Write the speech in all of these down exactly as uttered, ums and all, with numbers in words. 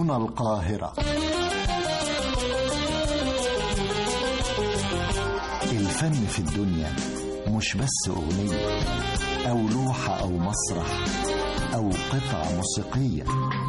هنا القاهرة. الفن في الدنيا مش بس أغنية أو لوحة أو مسرح أو قطعة موسيقية.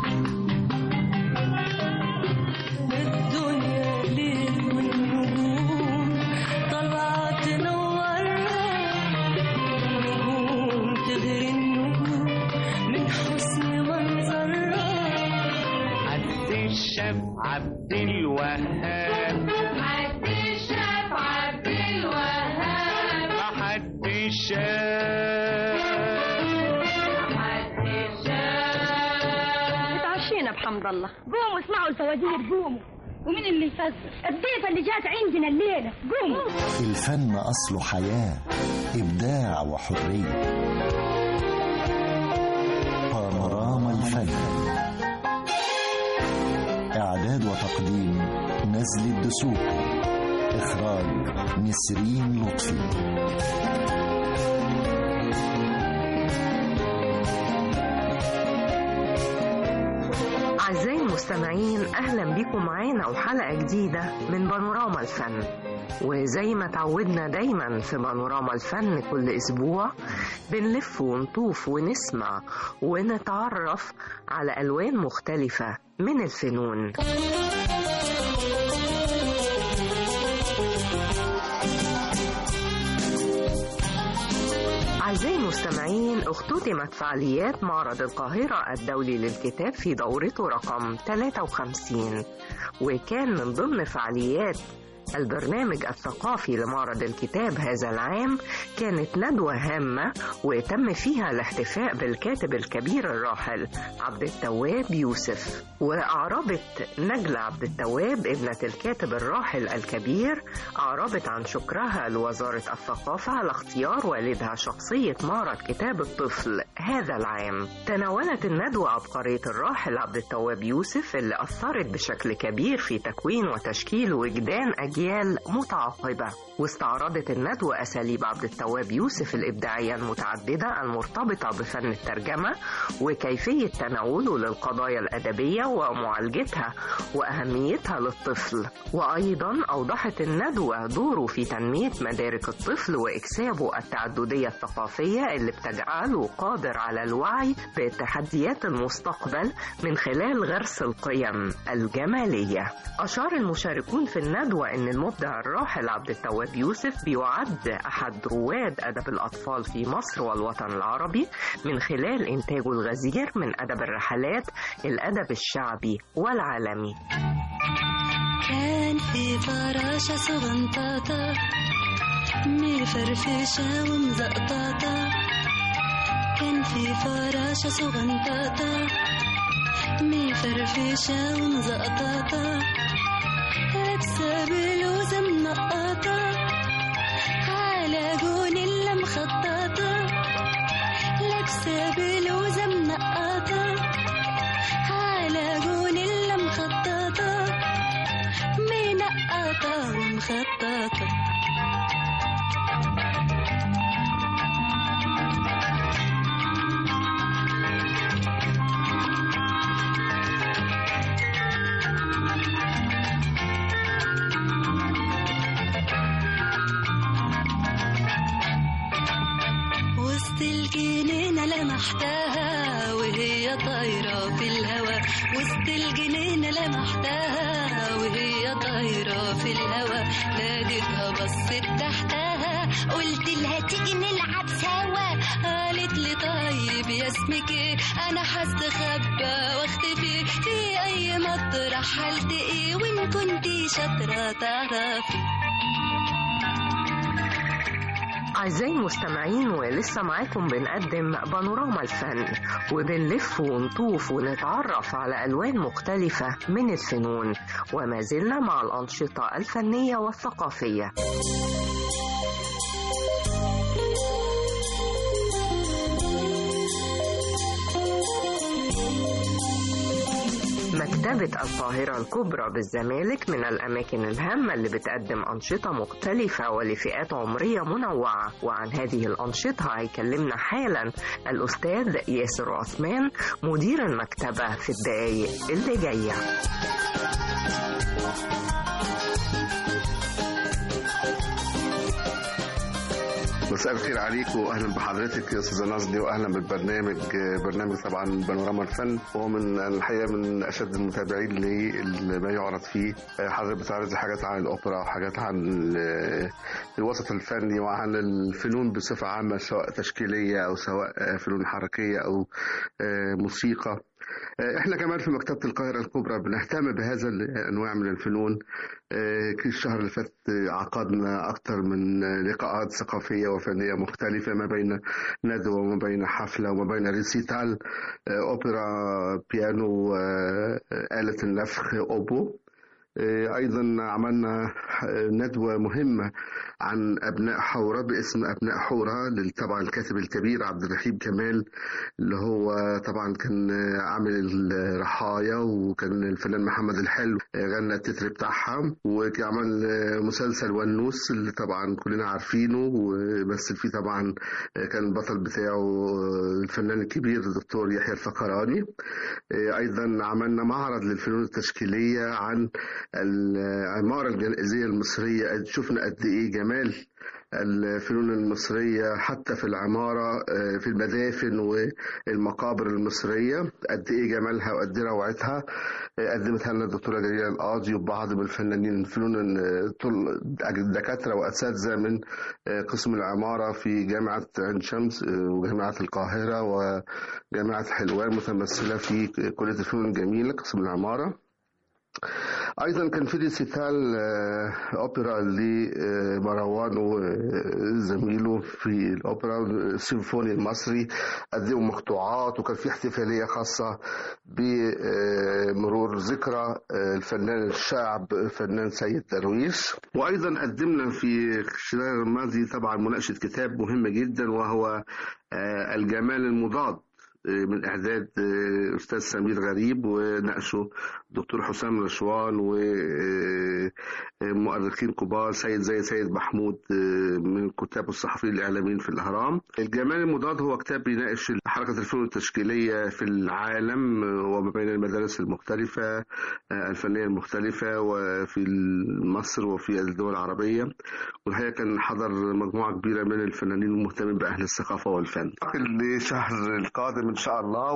الدنيا ليل والنجوم طلعت تنورها، النجوم تغري النجوم من حسن منظرها. عبد الشاف عبد الوهاب، عبد الشاف عبد الوهاب، حد الشاف بحمد الله. قوموا اسمعوا الفوازير، قوموا. ومين اللي يفزر؟ الضيفة اللي جات عندنا الليلة. قوموا. الفن أصله حياة، إبداع وحرية. بانوراما الفن، إعداد وتقديم نزل الدسوقي، إخراج نسرين لطفي. أعزائي المستمعين، أهلا بكم معانا وحلقة جديدة من بانوراما الفن. وزي ما تعودنا دايما في بانوراما الفن كل أسبوع بنلف ونطوف ونسمع ونتعرف على ألوان مختلفة من الفنون. أعزائي المستمعين، اختتمت فعاليات معرض القاهرة الدولي للكتاب في دورته رقم ثلاثة وخمسين، وكان من ضمن فعاليات البرنامج الثقافي لمعرض الكتاب هذا العام كانت ندوة هامة وتم فيها الاحتفاء بالكاتب الكبير الراحل عبد التواب يوسف. وأعربت نجلة عبد التواب ابنة الكاتب الراحل الكبير أعربت عن شكرها لوزارة الثقافة على اختيار والدها شخصية معرض كتاب الطفل هذا العام. تناولت الندوة عبقرية الراحل عبد التواب يوسف اللي أثرت بشكل كبير في تكوين وتشكيل وجدان أجيال متعاقبة. واستعرضت الندوة أساليب عبد التواب يوسف الإبداعية المتعددة المرتبطة بفن الترجمة وكيفية تناوله للقضايا الأدبية ومعالجتها وأهميتها للطفل. وأيضا أوضحت الندوة دوره في تنمية مدارك الطفل وإكسابه التعددية الثقافية اللي بتجعله قادر على الوعي بتحديات المستقبل من خلال غرس القيم الجمالية. أشار المشاركون في الندوة أن المبدع الراحل عبد التواب يوسف بيعد أحد رواد أدب الأطفال في مصر والوطن العربي من خلال إنتاجه الغزير من أدب الرحلات، الأدب الشعبي والعالمي. كان في فراشة صغنطاطة مفرفشة ومزقطاطة، كان في فراشة صغنطاطة مفرفشة ومزقطاطة، لابسة بلوزة منقطة على جونيلا مخططة، لابسة بلوزة منقطة على جونيلا مخططة، منقطة ومخططة. الجنينة لمحتها وهي طايرة في الهوا، وسط الجنينة لمحتها وهي طايرة في الهوا، ناديتها بصت تحتها قلت لها تيجي نلعب سوا، قالت لي طيب يا اسمك ايه، انا هستخبى واختفي في اي مطرح هلتقي، وان كنتي شاطرة تعرفي. أعزائي المستمعين، ولسه معاكم بنقدم بانوراما الفن وبنلف ونطوف ونتعرف على ألوان مختلفة من الفنون، وما زلنا مع الأنشطة الفنية والثقافية. مكتبة القاهرة الكبرى بالزمالك من الأماكن الهامة اللي بتقدم أنشطة مختلفة ولفئات عمرية منوعة، وعن هذه الأنشطة هيكلمنا حالا الأستاذ ياسر عثمان مدير المكتبة في الدقايق اللي جاية. مساء الخير عليك واهلا بحضرتك يا استاذه نازلي، واهلا بالبرنامج. برنامج طبعا بانوراما الفن، هو من الحقيقه من اشد المتابعين لما يعرض فيه. حضرتك بتعرض حاجات عن الاوبرا وحاجات عن الوسط الفني وعن الفنون بصفه عامه، سواء تشكيليه او سواء فنون حركيه او موسيقى. احنا كمان في مكتبة القاهرة الكبرى بنهتم بهذا الانواع من الفنون. الشهر اللي فات عقدنا اكثر من لقاءات ثقافية وفنية مختلفة، ما بين ندوة وما بين حفلة وما بين ريسيتال، اوبرا، بيانو، آلة النفخ، اوبو. أيضا عملنا ندوة مهمة عن أبناء حورة باسم أبناء حورة، طبعا الكاتب الكبير عبد الرحيم كمال، اللي هو طبعا كان عامل الرحايا، وكان الفنان محمد الحلو غنى التتر بتاعها، وعمل مسلسل ونوس اللي طبعا كلنا عارفينه، ومثل فيه طبعا كان البطل بتاعه الفنان الكبير الدكتور يحيى الفقراني. أيضا عملنا معرض للفنون التشكيلية عن العمارة الجنائزية المصرية. شفنا قد إيه جمال الفنون المصرية حتى في العمارة، في المدافن والمقابر المصرية، قد إيه جمالها وقد إيه روعتها. قدمتها لنا الدكتورة جليلة القاضي وبعض من الفنانين الفنون، دكاترة وأساتذة من قسم العمارة في جامعة عين شمس وجامعة القاهرة وجامعة حلوان، متمثلة في كلية الفنون الجميلة قسم العمارة. ايضا كان في ريسيتال اوبرا لمروان وزميله في الاوبرا السيمفوني المصري، قدموا مقطوعات، وكان في احتفاليه خاصه بمرور ذكرى الفنان الشاعب الفنان سيد درويش. وايضا قدمنا في خلال الماضي طبعا مناقشه كتاب مهم جدا، وهو الجمال المضاد من إعداد أستاذ سمير غريب وناقشه دكتور حسام رشوان ومؤرخين كبار، سيد زي سيد محمود من الكتاب والصحفيين الإعلاميين في الأهرام. الجمال المضاد هو كتاب بيناقش حركة الفنون التشكيلية في العالم وما بين المدارس المختلفة الفنية المختلفة وفي مصر وفي الدول العربية، والحقيقة كان حضر مجموعة كبيرة من الفنانين المهتمين بأهل الثقافة والفن. الشهر القادم إن شاء الله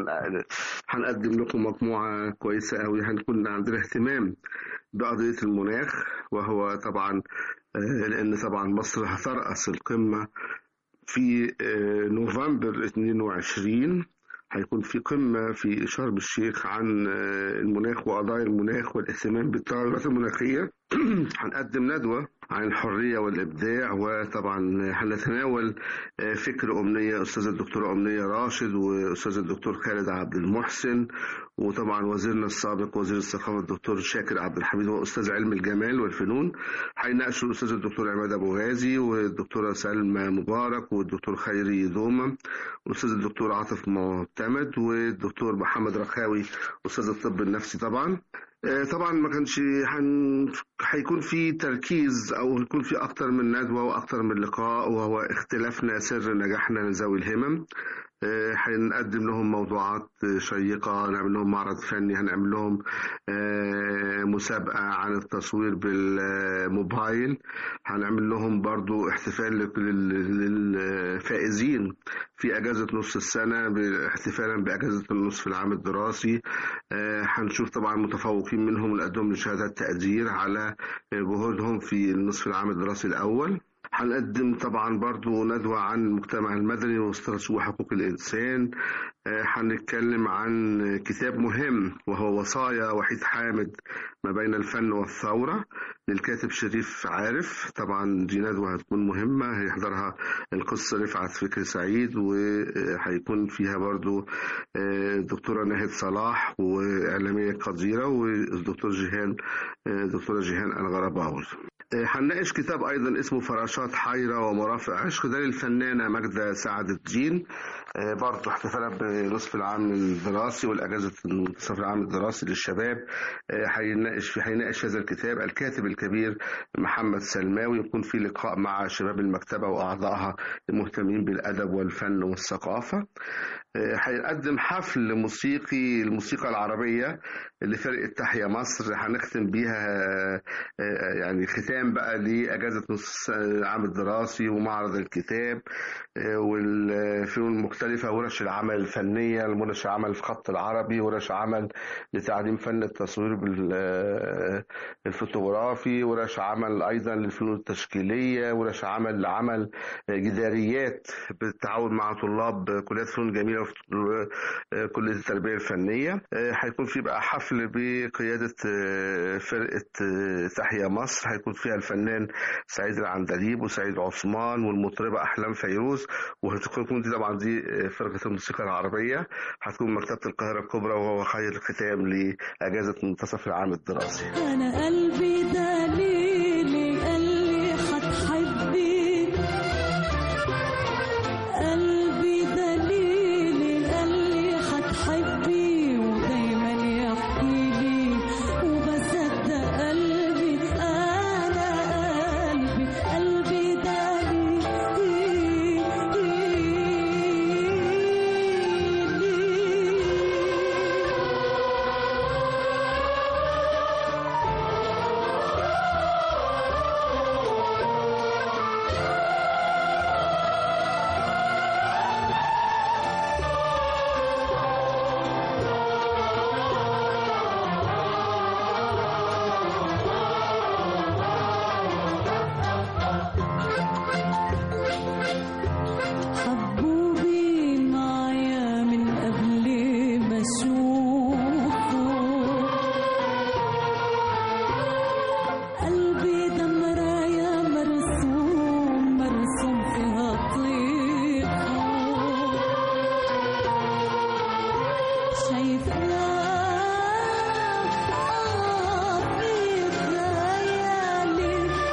وهنقدم لكم مجموعة كويسة أوي. هنكون عندنا اهتمام بقضية المناخ، وهو طبعا لأن طبعا مصر هترأس القمة في نوفمبر اثنين وعشرين. هيكون في قمة في شرم الشيخ عن المناخ وقضايا المناخ والاهتمام بالتغيرات المناخية. هنقدم ندوة عن الحرية والإبداع، وطبعا هنتناول فكر أمنية أستاذة الدكتورة أمنية راشد وأستاذ الدكتور خالد عبد المحسن، وطبعا وزيرنا السابق وزير الثقافة الدكتور شاكر عبد الحميد وأستاذ علم الجمال والفنون. هيناقشوا الأستاذ الدكتور عماد أبو غازي والدكتورة سلمى مبارك والدكتور خيري دومة والأستاذ الدكتور عاطف معتمد والدكتور محمد رخاوي أستاذ الطب النفسي. طبعا طبعا ما كانش هيكون في تركيز او يكون في اكتر من ندوه واكتر من لقاء، وهو اختلافنا سر نجاحنا لذوي الهمم. هنقدم لهم موضوعات شيقة، هنعمل لهم معرض فني، هنعمل لهم مسابقة عن التصوير بالموبايل، هنعمل لهم برضو احتفال للفائزين في أجازة نص السنة احتفالا بأجازة النصف العام الدراسي. هنشوف طبعا متفوقين منهم ونقدم لشهادات تقدير على جهودهم في النصف العام الدراسي الأول. هنقدم طبعا برضو ندوة عن المجتمع المدني واستراتيجية حقوق الإنسان. هنتكلم عن كتاب مهم وهو وصايا وحيد حامد ما بين الفن والثورة للكاتب شريف عارف. طبعا دي ندوة هتكون مهمة، هيحضرها القس رفعت فكري سعيد، وهيكون فيها برضو الدكتورة ناهد صلاح وإعلامية قديرة والدكتور جيهان دكتورة جيهان الغرباوي. هنناقش كتاب أيضا اسمه فراشات حيرة ومرافق عشق، ده للفنانة ماجدة سعد الدين، برضه احتفالا بنصف العام الدراسي والأجازة نصف العام الدراسي للشباب. هيناقش في هيناقش هذا الكتاب الكاتب الكبير محمد سلماوي، يكون في لقاء مع شباب المكتبة وأعضائها المهتمين بالأدب والفن والثقافة. هيقدم حفل موسيقي الموسيقى العربية لفرقة تحيا مصر، هنختم بيها يعني ختام بقى لأجازة نص العام الدراسي ومعرض الكتاب والفنون المختلفة، ورش العمل الفنية، ورش عمل في خط العربي، ورش عمل لتعليم فن التصوير بالفوتوغرافي، ورش عمل أيضا للفنون التشكيلية، ورش عمل لعمل جداريات بالتعاون مع طلاب كليات فنون جميلة وكلية التربية الفنية. هيكون في بقى حفل بقيادة فرقة تحيا مصر، هيكون فيها الفنان سعيد العندليب وسعيد عثمان والمطربة أحلام فيروز، وهتكون دي طبعا دي فرقة الموسيقى العربية. هتكون مكتبة القاهرة الكبرى، وهو خير الختام لأجازة منتصف العام الدراسي. أنا قلبي دليلي قال لي هتحبي، قلبي دليلي قال لي هتحبي، ودايما يحكي لي وبصدق قلبي. أنا قلبي قلبي دليلي. حبوبي معايا من قبل ما اشوفه، قلبي ده مرايا مرسوم مرسوم فيها طيفه، شايفاه في خيالي،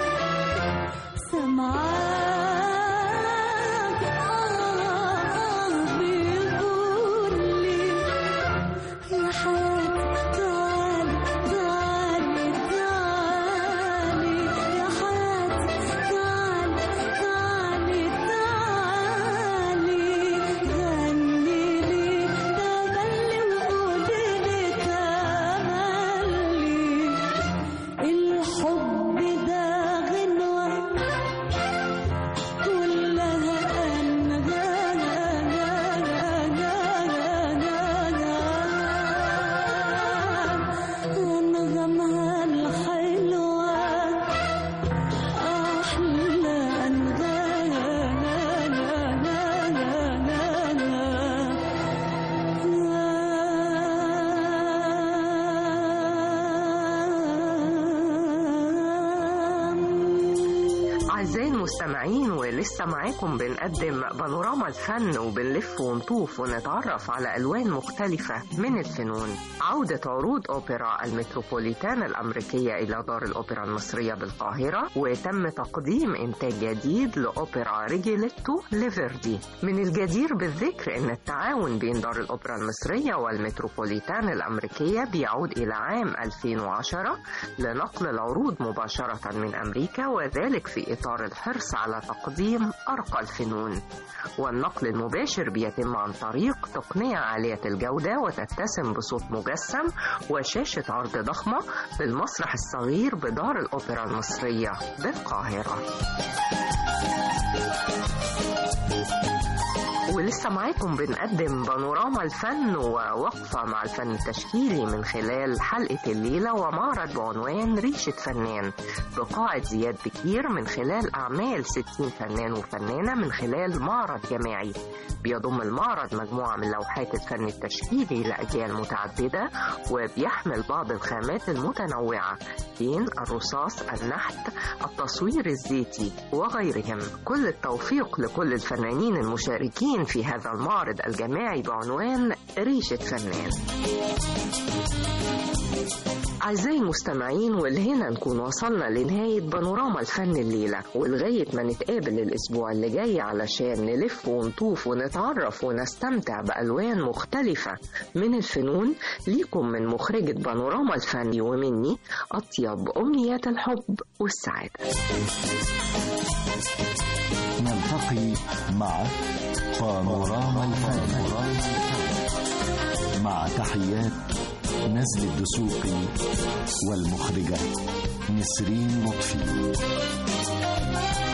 سمعاك آه بيقول لي يا حياتي تعالي تعالي تعالي، يا حياتي تعالي تعالي تعالي، غني لي تملي وقولي لي تملي، الحب ده غنوة كلها أنغامها الحلوة أحلى أعزائي المستمعين، ولسه معاكم بنقدم بانوراما الفن، وبنلف ونطوف ونتعرف على ألوان مختلفة من الفنون. عودة عروض أوبرا المتروبوليتان الأمريكية إلى دار الأوبرا المصرية بالقاهرة، وتم تقديم إنتاج جديد لأوبرا ريجيليتو لفيردي. من الجدير بالذكر أن التعاون بين دار الأوبرا المصرية والمتروبوليتان الأمريكية بيعود إلى عام ألفين وعشرة لنقل العروض مباشرة من أمريكا، وذلك في إطار الحرص على تقديم أرقى الفنون. والنقل المباشر بيتم عن طريق تقنية عالية الجودة وتتسم بصوت مجسم وشاشة عرض ضخمة بالمسرح الصغير بدار الأوبرا المصرية بالقاهرة. ولسه معاكم بنقدم بانوراما الفن ووقفة مع الفن التشكيلي من خلال حلقة الليلة ومعرض بعنوان ريشة فنان بقاعة زياد بكير، من خلال أعمال ستين فنان وفنانة من خلال معرض جماعي بيضم المعرض مجموعة من لوحات الفن التشكيلي لأجيال متعددة، وبيحمل بعض الخامات المتنوعة بين الرصاص، النحت، التصوير الزيتي وغيرهم. كل التوفيق لكل الفنانين المشاركين في هذا المعرض الجماعي بعنوان ريشة فنان. أعزائي المستمعين، والهنا نكون وصلنا لنهاية بانوراما الفن الليلة، ولغاية ما نتقابل الأسبوع اللي جاي علشان نلف ونطوف ونتعرف ونستمتع بألوان مختلفة من الفنون، ليكم من مخرجة بانوراما الفن ومني أطيب أمنيات الحب والسعادة. نلتقي مع بانوراما الفن مع تحيات نزل الدسوقي والمخرجة نسرين لطفي.